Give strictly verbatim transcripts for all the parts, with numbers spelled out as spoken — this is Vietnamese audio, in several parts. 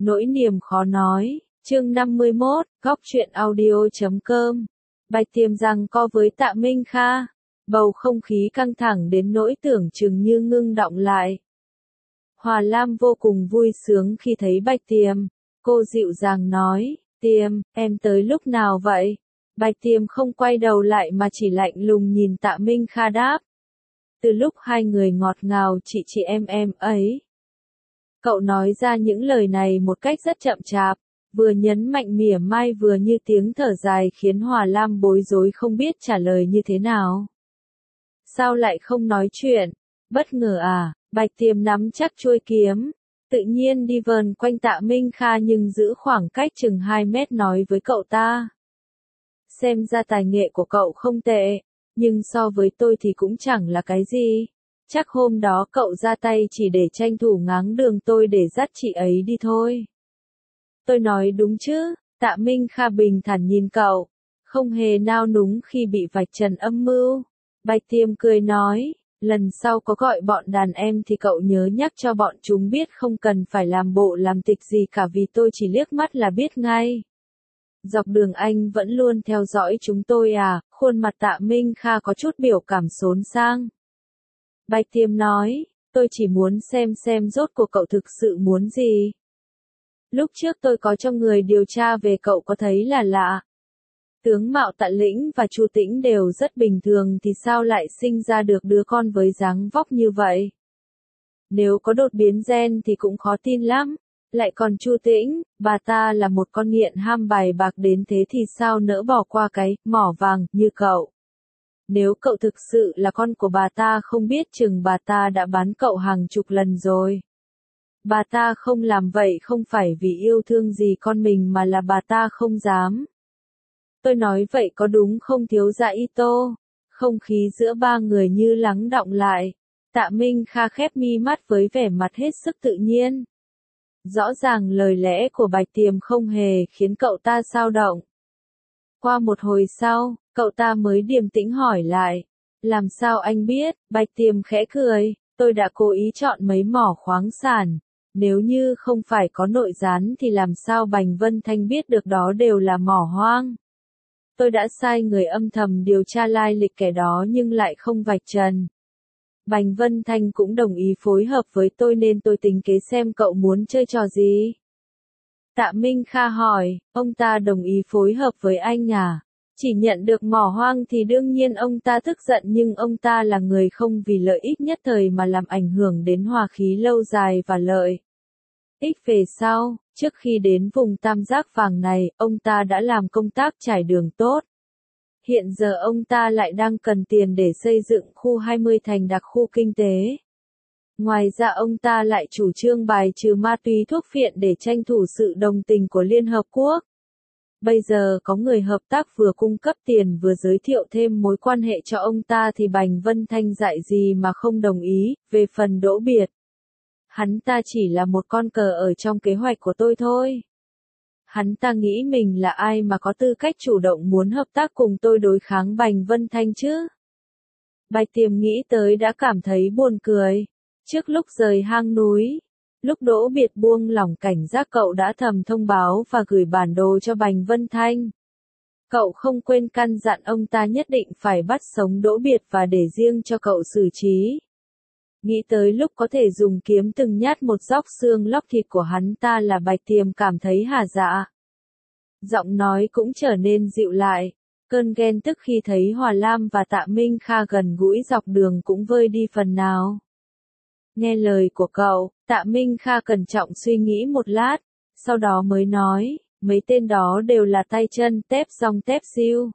Nỗi niềm khó nói, chương năm mươi mốt, góc truyện audio chấm com. Bạch Tiềm giằng co với Tạ Minh Kha, bầu không khí căng thẳng đến nỗi tưởng chừng như ngưng đọng lại. Hòa Lam vô cùng vui sướng khi thấy Bạch Tiềm, cô dịu dàng nói, Tiềm, em tới lúc nào vậy? Bạch Tiềm không quay đầu lại mà chỉ lạnh lùng nhìn Tạ Minh Kha đáp. Từ lúc hai người ngọt ngào chị chị em em ấy. Cậu nói ra những lời này một cách rất chậm chạp, vừa nhấn mạnh mỉa mai vừa như tiếng thở dài khiến Hòa Lam bối rối không biết trả lời như thế nào. Sao lại không nói chuyện? Bất ngờ à? Bạch Tiềm nắm chắc chuôi kiếm, tự nhiên đi vờn quanh Tạ Minh Kha nhưng giữ khoảng cách chừng hai mét nói với cậu ta. Xem ra tài nghệ của cậu không tệ, nhưng so với tôi thì cũng chẳng là cái gì. Chắc hôm đó cậu ra tay chỉ để tranh thủ ngáng đường tôi để dắt chị ấy đi thôi. Tôi nói đúng chứ? Tạ Minh Kha bình thản nhìn cậu, không hề nao núng khi bị vạch trần âm mưu. Bạch Tiềm cười nói, lần sau có gọi bọn đàn em thì cậu nhớ nhắc cho bọn chúng biết không cần phải làm bộ làm tịch gì cả vì tôi chỉ liếc mắt là biết ngay. Dọc đường anh vẫn luôn theo dõi chúng tôi à? Khuôn mặt Tạ Minh Kha có chút biểu cảm xốn sang. Bạch Tiềm nói, tôi chỉ muốn xem xem rốt cuộc cậu thực sự muốn gì. Lúc trước tôi có cho người điều tra về cậu có thấy là lạ. Tướng mạo Tạ Lĩnh và Chu Tĩnh đều rất bình thường thì sao lại sinh ra được đứa con với dáng vóc như vậy? Nếu có đột biến gen thì cũng khó tin lắm. Lại còn Chu Tĩnh, bà ta là một con nghiện ham bài bạc đến thế thì sao nỡ bỏ qua cái mỏ vàng như cậu. Nếu cậu thực sự là con của bà ta không biết chừng bà ta đã bán cậu hàng chục lần rồi. Bà ta không làm vậy không phải vì yêu thương gì con mình mà là bà ta không dám. Tôi nói vậy có đúng không thiếu gia Ito? Không khí giữa ba người như lắng đọng lại. Tạ Minh Kha khép mi mắt với vẻ mặt hết sức tự nhiên. Rõ ràng lời lẽ của Bạch Tiềm không hề khiến cậu ta xao động. Qua một hồi sau, cậu ta mới điềm tĩnh hỏi lại. Làm sao anh biết? Bạch Tiềm khẽ cười, tôi đã cố ý chọn mấy mỏ khoáng sản. Nếu như không phải có nội gián thì làm sao Bành Vân Thanh biết được đó đều là mỏ hoang. Tôi đã sai người âm thầm điều tra lai lịch kẻ đó nhưng lại không vạch trần. Bành Vân Thanh cũng đồng ý phối hợp với tôi nên tôi tính kế xem cậu muốn chơi trò gì. Tạ Minh Kha hỏi, ông ta đồng ý phối hợp với anh à? Chỉ nhận được mỏ hoang thì đương nhiên ông ta tức giận nhưng ông ta là người không vì lợi ích nhất thời mà làm ảnh hưởng đến hòa khí lâu dài và lợi ích về sau. Trước khi đến vùng tam giác vàng này, ông ta đã làm công tác trải đường tốt. Hiện giờ ông ta lại đang cần tiền để xây dựng khu hai mươi thành đặc khu kinh tế. Ngoài ra ông ta lại chủ trương bài trừ ma túy thuốc phiện để tranh thủ sự đồng tình của Liên Hợp Quốc. Bây giờ có người hợp tác vừa cung cấp tiền vừa giới thiệu thêm mối quan hệ cho ông ta thì Bành Vân Thanh dạy gì mà không đồng ý. Về phần Đỗ Biệt, hắn ta chỉ là một con cờ ở trong kế hoạch của tôi thôi. Hắn ta nghĩ mình là ai mà có tư cách chủ động muốn hợp tác cùng tôi đối kháng Bành Vân Thanh chứ? Bạch Tiềm nghĩ tới đã cảm thấy buồn cười. Trước lúc rời hang núi, lúc Đỗ Biệt buông lỏng cảnh giác cậu đã thầm thông báo và gửi bản đồ cho Bành Vân Thanh. Cậu không quên căn dặn ông ta nhất định phải bắt sống Đỗ Biệt và để riêng cho cậu xử trí. Nghĩ tới lúc có thể dùng kiếm từng nhát một róc xương lóc thịt của hắn ta là Bạch Tiềm cảm thấy hả dạ. Giọng nói cũng trở nên dịu lại, cơn ghen tức khi thấy Hòa Lam và Tạ Minh Kha gần gũi dọc đường cũng vơi đi phần nào. Nghe lời của cậu, Tạ Minh Kha cẩn trọng suy nghĩ một lát, sau đó mới nói, mấy tên đó đều là tay chân tép rong tép siêu.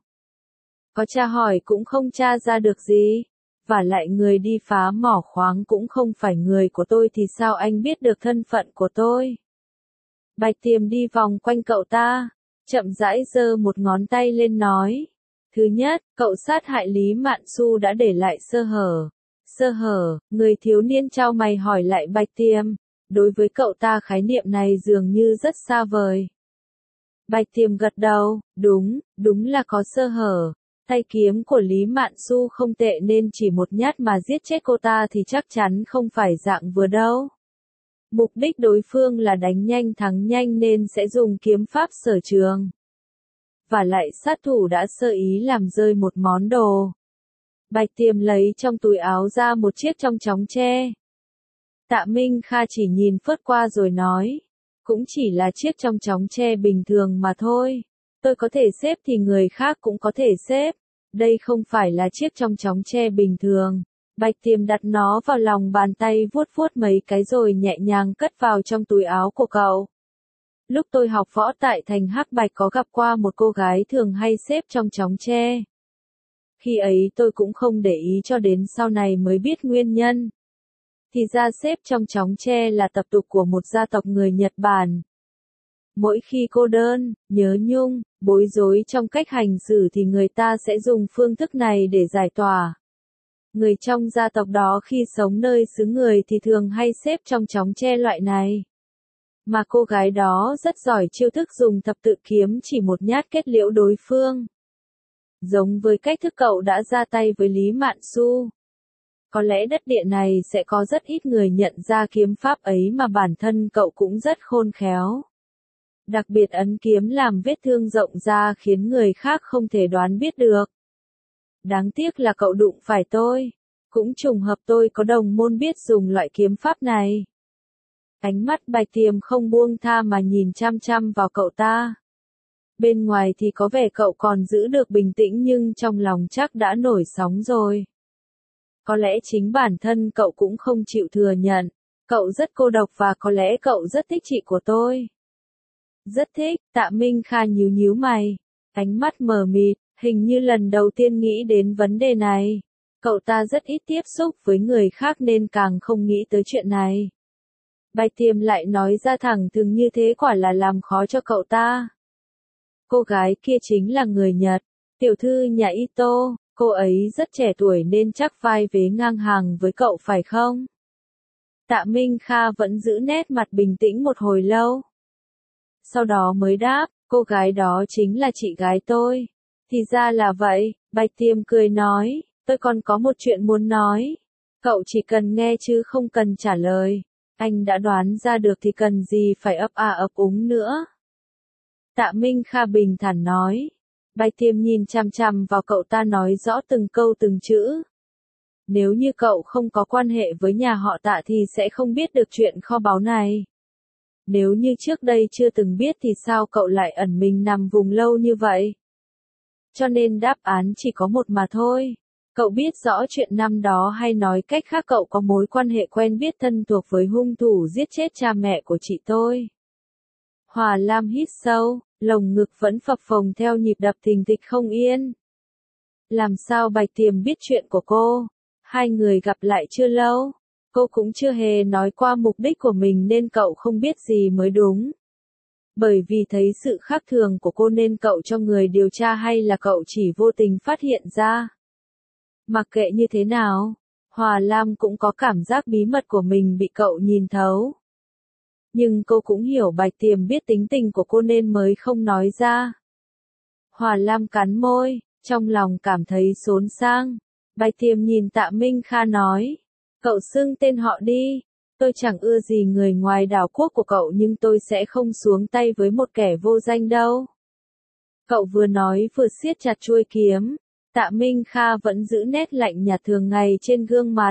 Có tra hỏi cũng không tra ra được gì. Và lại người đi phá mỏ khoáng cũng không phải người của tôi thì sao anh biết được thân phận của tôi? Bạch Tiềm đi vòng quanh cậu ta, chậm rãi giơ một ngón tay lên nói. Thứ nhất, cậu sát hại Lý Mạn Xu đã để lại sơ hở. Sơ hở, người thiếu niên chau mày hỏi lại Bạch Tiềm. Đối với cậu ta khái niệm này dường như rất xa vời. Bạch Tiềm gật đầu, đúng, đúng là có sơ hở. Tay kiếm của Lý Mạn Xu không tệ nên chỉ một nhát mà giết chết cô ta thì chắc chắn không phải dạng vừa đâu. Mục đích đối phương là đánh nhanh thắng nhanh nên sẽ dùng kiếm pháp sở trường. Và lại sát thủ đã sơ ý làm rơi một món đồ. Bạch Tiêm lấy trong túi áo ra một chiếc trong chóng tre. Tạ Minh Kha chỉ nhìn phớt qua rồi nói. Cũng chỉ là chiếc trong chóng tre bình thường mà thôi. Tôi có thể xếp thì người khác cũng có thể xếp. Đây không phải là chiếc trong chóng tre bình thường. Bạch Tiêm đặt nó vào lòng bàn tay vuốt vuốt mấy cái rồi nhẹ nhàng cất vào trong túi áo của cậu. Lúc tôi học võ tại thành Hắc Bạch có gặp qua một cô gái thường hay xếp trong chóng tre. Khi ấy tôi cũng không để ý cho đến sau này mới biết nguyên nhân. Thì ra xếp trong chóng tre là tập tục của một gia tộc người Nhật Bản. Mỗi khi cô đơn, nhớ nhung, bối rối trong cách hành xử thì người ta sẽ dùng phương thức này để giải tỏa. Người trong gia tộc đó khi sống nơi xứ người thì thường hay xếp trong chóng tre loại này. Mà cô gái đó rất giỏi chiêu thức dùng thập tự kiếm chỉ một nhát kết liễu đối phương. Giống với cách thức cậu đã ra tay với Lý Mạn Xu. Có lẽ đất địa này sẽ có rất ít người nhận ra kiếm pháp ấy mà bản thân cậu cũng rất khôn khéo. Đặc biệt ấn kiếm làm vết thương rộng ra khiến người khác không thể đoán biết được. Đáng tiếc là cậu đụng phải tôi. Cũng trùng hợp tôi có đồng môn biết dùng loại kiếm pháp này. Ánh mắt Bạch Tiêm không buông tha mà nhìn chăm chăm vào cậu ta. Bên ngoài thì có vẻ cậu còn giữ được bình tĩnh nhưng trong lòng chắc đã nổi sóng rồi. Có lẽ chính bản thân cậu cũng không chịu thừa nhận. Cậu rất cô độc và có lẽ cậu rất thích chị của tôi. Rất thích, Tạ Minh Kha nhíu nhíu mày. Ánh mắt mờ mịt, hình như lần đầu tiên nghĩ đến vấn đề này. Cậu ta rất ít tiếp xúc với người khác nên càng không nghĩ tới chuyện này. Bạch Tiêm lại nói ra thẳng thừng như thế quả là làm khó cho cậu ta. Cô gái kia chính là người Nhật, tiểu thư nhà Ito, cô ấy rất trẻ tuổi nên chắc vai vế ngang hàng với cậu phải không? Tạ Minh Kha vẫn giữ nét mặt bình tĩnh một hồi lâu. Sau đó mới đáp, cô gái đó chính là chị gái tôi. Thì ra là vậy, Bạch Tiêm cười nói, tôi còn có một chuyện muốn nói. Cậu chỉ cần nghe chứ không cần trả lời. Anh đã đoán ra được thì cần gì phải ấp à ấp úng nữa. Tạ Minh Kha bình thản nói. Bạch Tiêm nhìn chằm chằm vào cậu ta nói rõ từng câu từng chữ. Nếu như cậu không có quan hệ với nhà họ Tạ thì sẽ không biết được chuyện kho báu này. Nếu như trước đây chưa từng biết thì sao cậu lại ẩn mình nằm vùng lâu như vậy? Cho nên đáp án chỉ có một mà thôi. Cậu biết rõ chuyện năm đó hay nói cách khác cậu có mối quan hệ quen biết thân thuộc với hung thủ giết chết cha mẹ của chị tôi. Hòa Lam hít sâu, lồng ngực vẫn phập phồng theo nhịp đập thình thịch không yên. Làm sao Bạch Tiêm biết chuyện của cô? Hai người gặp lại chưa lâu. Cô cũng chưa hề nói qua mục đích của mình nên cậu không biết gì mới đúng. Bởi vì thấy sự khác thường của cô nên cậu cho người điều tra hay là cậu chỉ vô tình phát hiện ra? Mặc kệ như thế nào, Hòa Lam cũng có cảm giác bí mật của mình bị cậu nhìn thấu. Nhưng cô cũng hiểu Bạch Tiêm biết tính tình của cô nên mới không nói ra. Hòa Lam cắn môi, trong lòng cảm thấy xốn sang. Bạch Tiêm nhìn Tạ Minh Kha nói, cậu xưng tên họ đi. Tôi chẳng ưa gì người ngoài đảo quốc của cậu nhưng tôi sẽ không xuống tay với một kẻ vô danh đâu. Cậu vừa nói vừa siết chặt chuôi kiếm. Tạ Minh Kha vẫn giữ nét lạnh nhạt thường ngày trên gương mặt.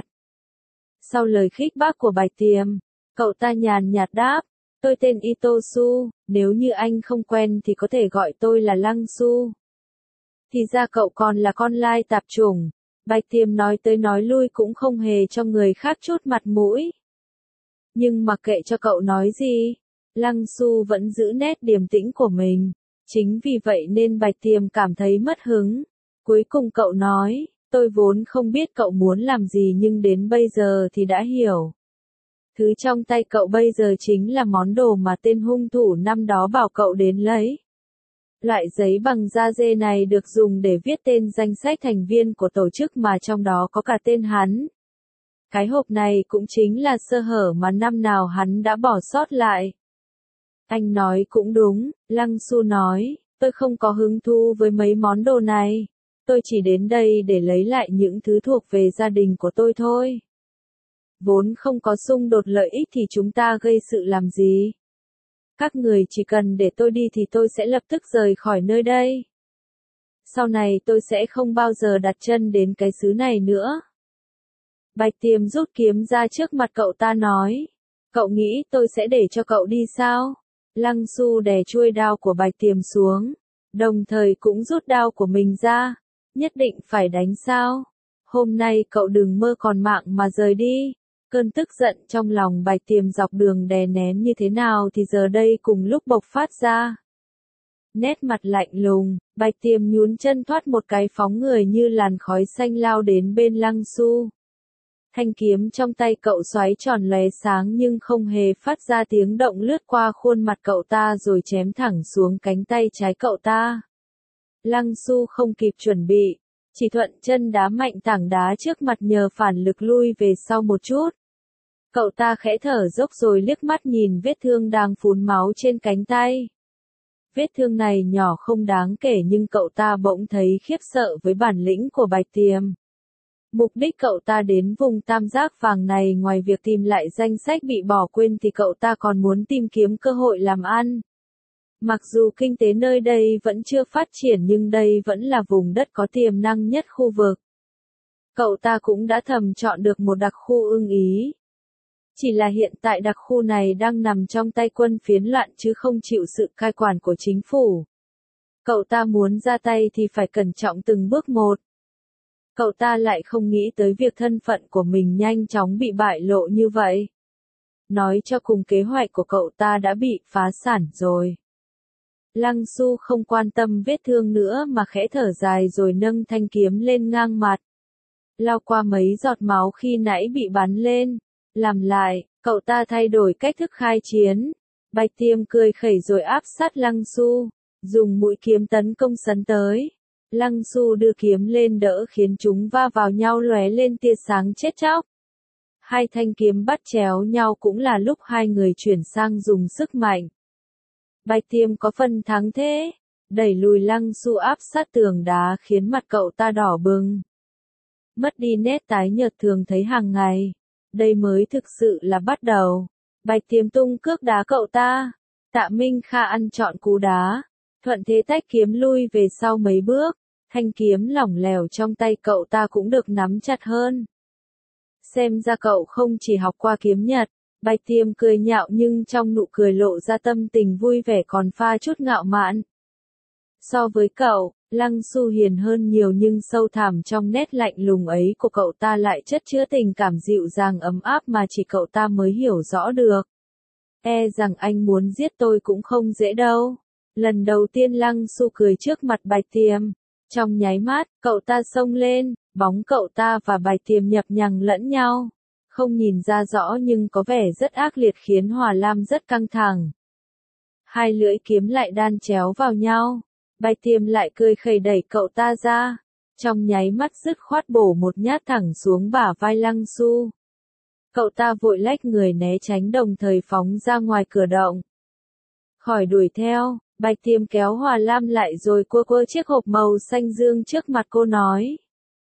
Sau lời khích bác của Bạch Tiêm, cậu ta nhàn nhạt đáp, tôi tên Ito Su, nếu như anh không quen thì có thể gọi tôi là Lăng Su. Thì ra cậu còn là con lai tạp chủng. Bạch Tiêm nói tới nói lui cũng không hề cho người khác chút mặt mũi. Nhưng mặc kệ cho cậu nói gì, Lăng Su vẫn giữ nét điềm tĩnh của mình. Chính vì vậy nên Bạch Tiêm cảm thấy mất hứng. Cuối cùng cậu nói, tôi vốn không biết cậu muốn làm gì nhưng đến bây giờ thì đã hiểu. Thứ trong tay cậu bây giờ chính là món đồ mà tên hung thủ năm đó bảo cậu đến lấy. Loại giấy bằng da dê này được dùng để viết tên danh sách thành viên của tổ chức mà trong đó có cả tên hắn. Cái hộp này cũng chính là sơ hở mà năm nào hắn đã bỏ sót lại. Anh nói cũng đúng, Lăng Su nói, tôi không có hứng thú với mấy món đồ này. Tôi chỉ đến đây để lấy lại những thứ thuộc về gia đình của tôi thôi. vốn không có xung đột lợi ích thì chúng ta gây sự làm gì? Các người chỉ cần để tôi đi thì tôi sẽ lập tức rời khỏi nơi đây. Sau này tôi sẽ không bao giờ đặt chân đến cái xứ này nữa. Bạch Tiêm rút kiếm ra trước mặt cậu ta nói. Cậu nghĩ tôi sẽ để cho cậu đi sao? Lăng Xu đè chuôi đao của Bạch Tiêm xuống, đồng thời cũng rút đao của mình ra. Nhất định phải đánh sao? Hôm nay cậu đừng mơ còn mạng mà rời đi. Cơn tức giận trong lòng Bạch Tiêm dọc đường đè nén như thế nào thì giờ đây cùng lúc bộc phát ra. Nét mặt lạnh lùng, Bạch Tiêm nhún chân thoát một cái phóng người như làn khói xanh lao đến bên Lăng Xu. Thanh kiếm trong tay cậu xoáy tròn lóe sáng nhưng không hề phát ra tiếng động lướt qua khuôn mặt cậu ta rồi chém thẳng xuống cánh tay trái cậu ta. Lăng Xu không kịp chuẩn bị, chỉ thuận chân đá mạnh tảng đá trước mặt nhờ phản lực lui về sau một chút. Cậu ta khẽ thở dốc rồi liếc mắt nhìn vết thương đang phun máu trên cánh tay. Vết thương này nhỏ không đáng kể nhưng cậu ta bỗng thấy khiếp sợ với bản lĩnh của Bạch Tiêm. Mục đích cậu ta đến vùng tam giác vàng này ngoài việc tìm lại danh sách bị bỏ quên thì cậu ta còn muốn tìm kiếm cơ hội làm ăn. Mặc dù kinh tế nơi đây vẫn chưa phát triển nhưng đây vẫn là vùng đất có tiềm năng nhất khu vực. Cậu ta cũng đã thầm chọn được một đặc khu ưng ý. Chỉ là hiện tại đặc khu này đang nằm trong tay quân phiến loạn chứ không chịu sự cai quản của chính phủ. Cậu ta muốn ra tay thì phải cẩn trọng từng bước một. Cậu ta lại không nghĩ tới việc thân phận của mình nhanh chóng bị bại lộ như vậy. Nói cho cùng kế hoạch của cậu ta đã bị phá sản rồi. Lăng Xu không quan tâm vết thương nữa mà khẽ thở dài rồi nâng thanh kiếm lên ngang mặt. Lao qua mấy giọt máu khi nãy bị bắn lên. Làm lại, cậu ta thay đổi cách thức khai chiến. Bạch Tiêm cười khẩy rồi áp sát Lăng Xu, dùng mũi kiếm tấn công sấn tới. Lăng Xu đưa kiếm lên đỡ khiến chúng va vào nhau lóe lên tia sáng chết chóc. Hai thanh kiếm bắt chéo nhau cũng là lúc hai người chuyển sang dùng sức mạnh. Bạch Tiêm có phần thắng thế, đẩy lùi Lăng Xu áp sát tường đá khiến mặt cậu ta đỏ bừng. Mất đi nét tái nhợt thường thấy hàng ngày. Đây mới thực sự là bắt đầu. Bạch Tiêm tung cước đá cậu ta. Tạ Minh Kha ăn trọn cú đá. Thuận thế tách kiếm lui về sau mấy bước. Thanh kiếm lỏng lẻo trong tay cậu ta cũng được nắm chặt hơn. Xem ra cậu không chỉ học qua kiếm Nhật. Bạch Tiêm cười nhạo nhưng trong nụ cười lộ ra tâm tình vui vẻ còn pha chút ngạo mạn. So với cậu, Lăng Xu hiền hơn nhiều nhưng sâu thẳm trong nét lạnh lùng ấy của cậu ta lại chất chứa tình cảm dịu dàng ấm áp mà chỉ cậu ta mới hiểu rõ được. E rằng anh muốn giết tôi cũng không dễ đâu. Lần đầu tiên Lăng Xu cười trước mặt Bạch Tiêm. Trong nháy mắt, cậu ta xông lên, bóng cậu ta và Bạch Tiêm nhập nhằng lẫn nhau. Không nhìn ra rõ nhưng có vẻ rất ác liệt khiến Hòa Lam rất căng thẳng. Hai lưỡi kiếm lại đan chéo vào nhau. Bạch Tiêm lại cười khẩy đẩy cậu ta ra. Trong nháy mắt dứt khoát bổ một nhát thẳng xuống bả vai Lăng Xu. Cậu ta vội lách người né tránh đồng thời phóng ra ngoài cửa động. Khỏi đuổi theo, Bạch Tiêm kéo Hòa Lam lại rồi cua cua chiếc hộp màu xanh dương trước mặt cô nói.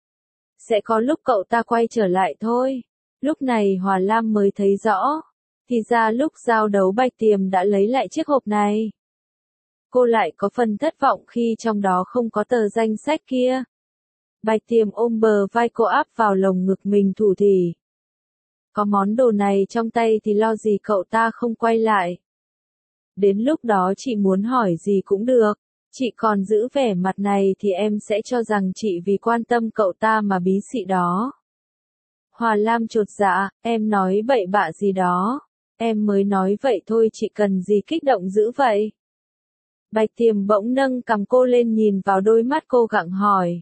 Sẽ có lúc cậu ta quay trở lại thôi. Lúc này Hòa Lam mới thấy rõ. Thì ra lúc giao đấu Bạch Tiêm đã lấy lại chiếc hộp này. Cô lại có phần thất vọng khi trong đó không có tờ danh sách kia. Bạch Tiêm ôm bờ vai cô áp vào lồng ngực mình thủ thỉ. Có món đồ này trong tay thì lo gì cậu ta không quay lại. Đến lúc đó chị muốn hỏi gì cũng được. Chị còn giữ vẻ mặt này thì em sẽ cho rằng chị vì quan tâm cậu ta mà bí xị đó. Hòa Lam chột dạ, em nói bậy bạ gì đó. Em mới nói vậy thôi, chị cần gì kích động dữ vậy? Bạch Tiêm bỗng nâng cằm cô lên nhìn vào đôi mắt cô gặng hỏi.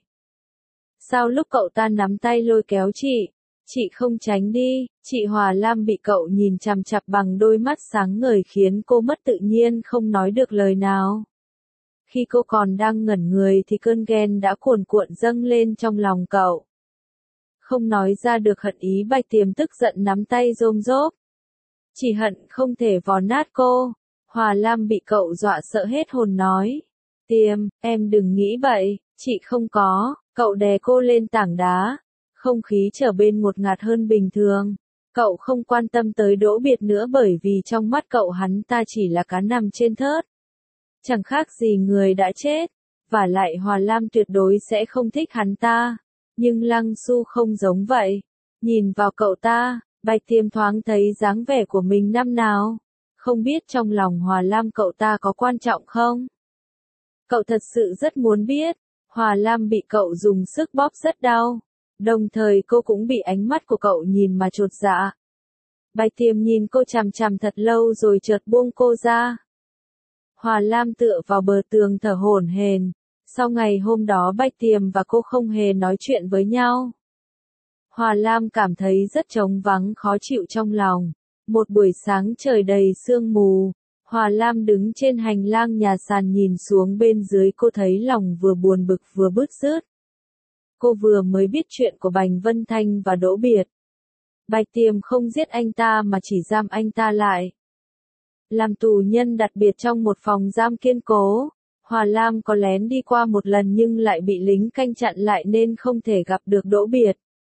Sao lúc cậu ta nắm tay lôi kéo chị, chị không tránh đi? Chị Hòa Lam bị cậu nhìn chằm chằm bằng đôi mắt sáng ngời khiến cô mất tự nhiên không nói được lời nào. Khi cô còn đang ngẩn người thì cơn ghen đã cuồn cuộn dâng lên trong lòng cậu. Không nói ra được hận ý, Bạch Tiêm tức giận nắm tay rôm rốp. Chỉ hận không thể vò nát cô. Hòa Lam bị cậu dọa sợ hết hồn nói. Tiêm, em đừng nghĩ bậy, chị không có. Cậu đè cô lên tảng đá. Không khí trở bên ngột ngạt hơn bình thường. Cậu không quan tâm tới Đỗ Biệt nữa bởi vì trong mắt cậu hắn ta chỉ là cá nằm trên thớt. Chẳng khác gì người đã chết. Và lại Hòa Lam tuyệt đối sẽ không thích hắn ta. Nhưng Lăng Xu không giống vậy. Nhìn vào cậu ta, Bạch Tiêm thoáng thấy dáng vẻ của mình năm nào. Không biết trong lòng Hòa Lam cậu ta có quan trọng không? Cậu thật sự rất muốn biết. Hòa Lam bị cậu dùng sức bóp rất đau. Đồng thời cô cũng bị ánh mắt của cậu nhìn mà chột dạ. Bạch Tiêm nhìn cô chằm chằm thật lâu rồi chợt buông cô ra. Hòa Lam tựa vào bờ tường thở hổn hển. Sau ngày hôm đó Bạch Tiêm và cô không hề nói chuyện với nhau. Hòa Lam cảm thấy rất trống vắng khó chịu trong lòng. Một buổi sáng trời đầy sương mù. Hòa Lam đứng trên hành lang nhà sàn nhìn xuống bên dưới, cô thấy lòng vừa buồn bực vừa bứt rứt. Cô vừa mới biết chuyện của Bành Vân Thanh và Đỗ Biệt. Bạch Tiêm không giết anh ta mà chỉ giam anh ta lại. Làm tù nhân đặc biệt trong một phòng giam kiên cố. Hòa Lam có lén đi qua một lần nhưng lại bị lính canh chặn lại nên không thể gặp được Đỗ Biệt.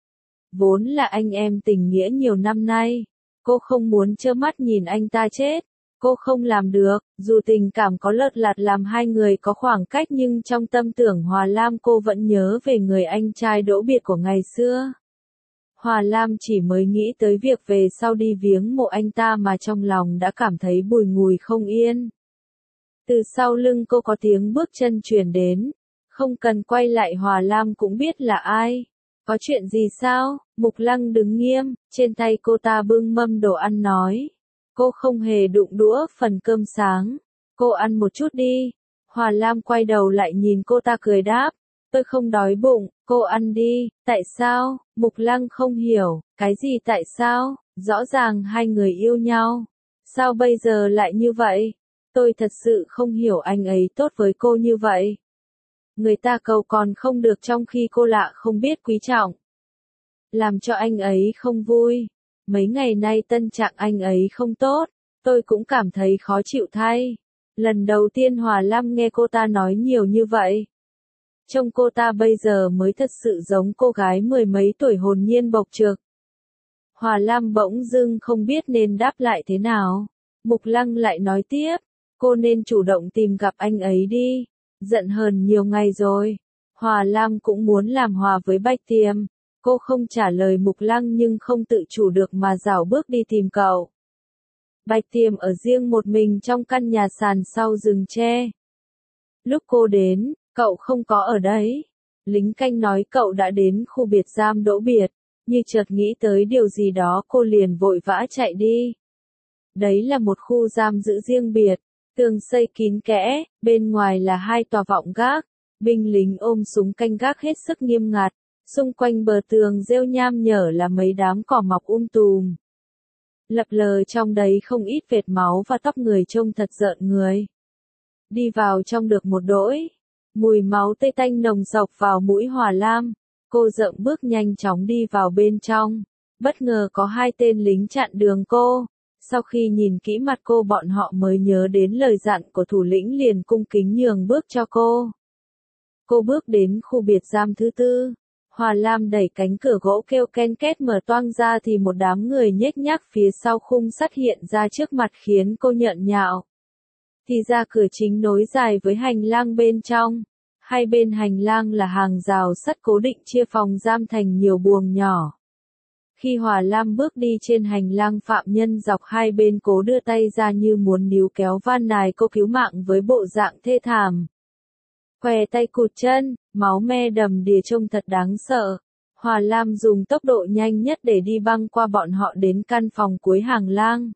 Vốn là anh em tình nghĩa nhiều năm nay. Cô không muốn trơ mắt nhìn anh ta chết. Cô không làm được, dù tình cảm có lợt lạt làm hai người có khoảng cách nhưng trong tâm tưởng Hòa Lam cô vẫn nhớ về người anh trai Đỗ Biệt của ngày xưa. Hòa Lam chỉ mới nghĩ tới việc về sau đi viếng mộ anh ta mà trong lòng đã cảm thấy bùi ngùi không yên. Từ sau lưng cô có tiếng bước chân truyền đến. Không cần quay lại Hòa Lam cũng biết là ai. Có chuyện gì sao? Mục Lăng đứng nghiêm, trên tay cô ta bưng mâm đồ ăn nói. Cô không hề đụng đũa phần cơm sáng. Cô ăn một chút đi. Hòa Lam quay đầu lại nhìn cô ta cười đáp. Tôi không đói bụng, cô ăn đi. Tại sao? Mục Lăng không hiểu. Cái gì tại sao? Rõ ràng hai người yêu nhau. Sao bây giờ lại như vậy? Tôi thật sự không hiểu anh ấy tốt với cô như vậy. Người ta cầu còn không được trong khi cô lạ không biết quý trọng. Làm cho anh ấy không vui. Mấy ngày nay tâm trạng anh ấy không tốt. Tôi cũng cảm thấy khó chịu thay. Lần đầu tiên Hòa Lam nghe cô ta nói nhiều như vậy. Trông cô ta bây giờ mới thật sự giống cô gái mười mấy tuổi hồn nhiên bộc trực. Hòa Lam bỗng dưng không biết nên đáp lại thế nào. Mục Lăng lại nói tiếp. Cô nên chủ động tìm gặp anh ấy đi. Giận hờn nhiều ngày rồi. Hòa Lam cũng muốn làm hòa với Bạch Tiêm. Cô không trả lời Mục Lăng nhưng không tự chủ được mà rảo bước đi tìm cậu. Bạch Tiêm ở riêng một mình trong căn nhà sàn sau rừng tre. Lúc cô đến, cậu không có ở đấy. Lính canh nói cậu đã đến khu biệt giam Đỗ Biệt. Như chợt nghĩ tới điều gì đó cô liền vội vã chạy đi. Đấy là một khu giam giữ riêng biệt. Tường xây kín kẽ, bên ngoài là hai tòa vọng gác. Binh lính ôm súng canh gác hết sức nghiêm ngặt. Xung quanh bờ tường rêu nham nhở là mấy đám cỏ mọc um tùm. Lập lờ trong đấy không ít vệt máu và tóc người trông thật rợn người. Đi vào trong được một đỗi. Mùi máu tươi tanh nồng sộc vào mũi Hòa Lam. Cô dậm bước nhanh chóng đi vào bên trong. Bất ngờ có hai tên lính chặn đường cô. Sau khi nhìn kỹ mặt cô bọn họ mới nhớ đến lời dặn của thủ lĩnh liền cung kính nhường bước cho cô. Cô bước đến khu biệt giam thứ tư. Hòa Lam đẩy cánh cửa gỗ kêu ken két mở toang ra thì một đám người nhếch nhác phía sau khung sắt hiện ra trước mặt khiến cô nhợn nhạo. Thì ra cửa chính nối dài với hành lang bên trong. Hai bên hành lang là hàng rào sắt cố định chia phòng giam thành nhiều buồng nhỏ. Khi Hòa Lam bước đi trên hành lang phạm nhân dọc hai bên cố đưa tay ra như muốn níu kéo van nài cô cứu mạng với bộ dạng thê thảm. Què tay cụt chân, máu me đầm đìa trông thật đáng sợ. Hòa Lam dùng tốc độ nhanh nhất để đi băng qua bọn họ đến căn phòng cuối hàng lang.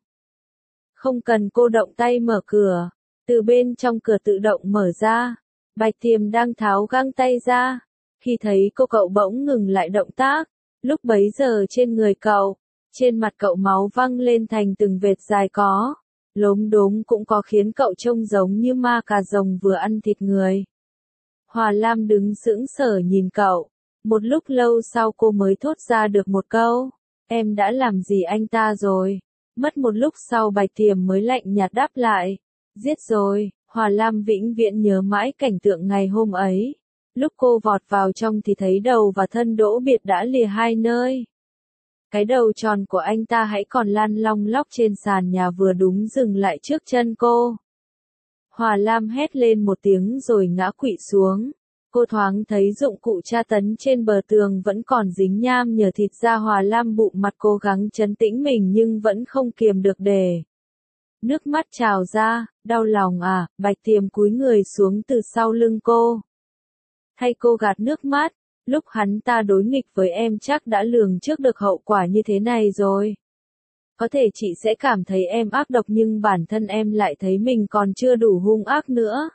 Không cần cô động tay mở cửa, từ bên trong cửa tự động mở ra. Bạch Tiêm đang tháo găng tay ra. Khi thấy cô cậu bỗng ngừng lại động tác. Lúc bấy giờ trên người cậu, trên mặt cậu máu văng lên thành từng vệt dài có. Lốm đốm cũng có khiến cậu trông giống như ma cà rồng vừa ăn thịt người. Hòa Lam đứng sững sờ nhìn cậu. Một lúc lâu sau cô mới thốt ra được một câu. Em đã làm gì anh ta rồi? Mất một lúc sau Bạch Tiêm mới lạnh nhạt đáp lại. Giết rồi. Hòa Lam vĩnh viễn nhớ mãi cảnh tượng ngày hôm ấy. Lúc cô vọt vào trong thì thấy đầu và thân Đỗ Biệt đã lìa hai nơi. Cái đầu tròn của anh ta hãy còn lăn long lóc trên sàn nhà vừa đúng dừng lại trước chân cô. Hòa Lam hét lên một tiếng rồi ngã quỵ xuống. Cô thoáng thấy dụng cụ tra tấn trên bờ tường vẫn còn dính nham nhở thịt ra. Hòa Lam bụng mặt cố gắng trấn tĩnh mình nhưng vẫn không kiềm được để. Nước mắt trào ra, đau lòng à, Bạch Tiềm cúi người xuống từ sau lưng cô. Thay cô gạt nước mắt, lúc hắn ta đối nghịch với em chắc đã lường trước được hậu quả như thế này rồi. Có thể chị sẽ cảm thấy em ác độc nhưng bản thân em lại thấy mình còn chưa đủ hung ác nữa.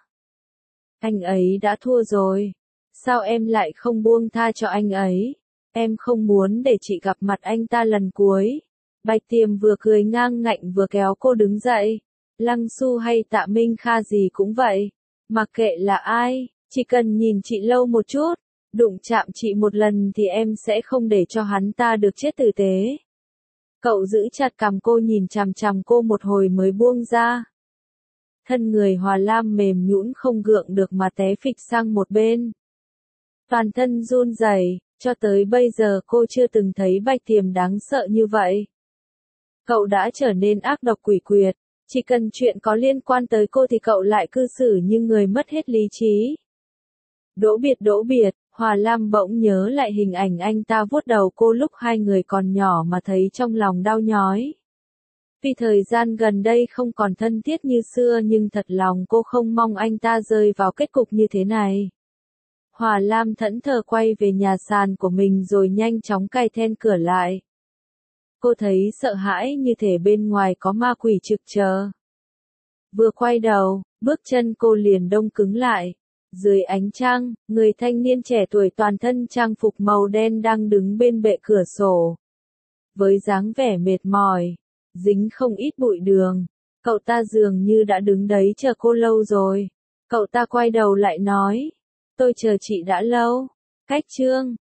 Anh ấy đã thua rồi. Sao em lại không buông tha cho anh ấy? Em không muốn để chị gặp mặt anh ta lần cuối. Bạch Tiềm vừa cười ngang ngạnh vừa kéo cô đứng dậy. Lăng Xu hay Tạ Minh Kha gì cũng vậy. Mặc kệ là ai, chỉ cần nhìn chị lâu một chút, đụng chạm chị một lần thì em sẽ không để cho hắn ta được chết tử tế. Cậu giữ chặt cằm cô nhìn chằm chằm cô một hồi mới buông ra. Thân người Hòa Lam mềm nhũn không gượng được mà té phịch sang một bên. Toàn thân run rẩy, cho tới bây giờ cô chưa từng thấy Bạch Tiềm đáng sợ như vậy. Cậu đã trở nên ác độc quỷ quyệt, chỉ cần chuyện có liên quan tới cô thì cậu lại cư xử như người mất hết lý trí. Đỗ Biệt Đỗ Biệt, Hòa Lam bỗng nhớ lại hình ảnh anh ta vuốt đầu cô lúc hai người còn nhỏ mà thấy trong lòng đau nhói. Vì thời gian gần đây không còn thân thiết như xưa nhưng thật lòng cô không mong anh ta rơi vào kết cục như thế này. Hòa Lam thẫn thờ quay về nhà sàn của mình rồi nhanh chóng cài then cửa lại. Cô thấy sợ hãi như thể bên ngoài có ma quỷ trực chờ. Vừa quay đầu, bước chân cô liền đông cứng lại. Dưới ánh trăng, người thanh niên trẻ tuổi toàn thân trang phục màu đen đang đứng bên bệ cửa sổ. Với dáng vẻ mệt mỏi, dính không ít bụi đường, cậu ta dường như đã đứng đấy chờ cô lâu rồi. Cậu ta quay đầu lại nói, tôi chờ chị đã lâu. Cách chương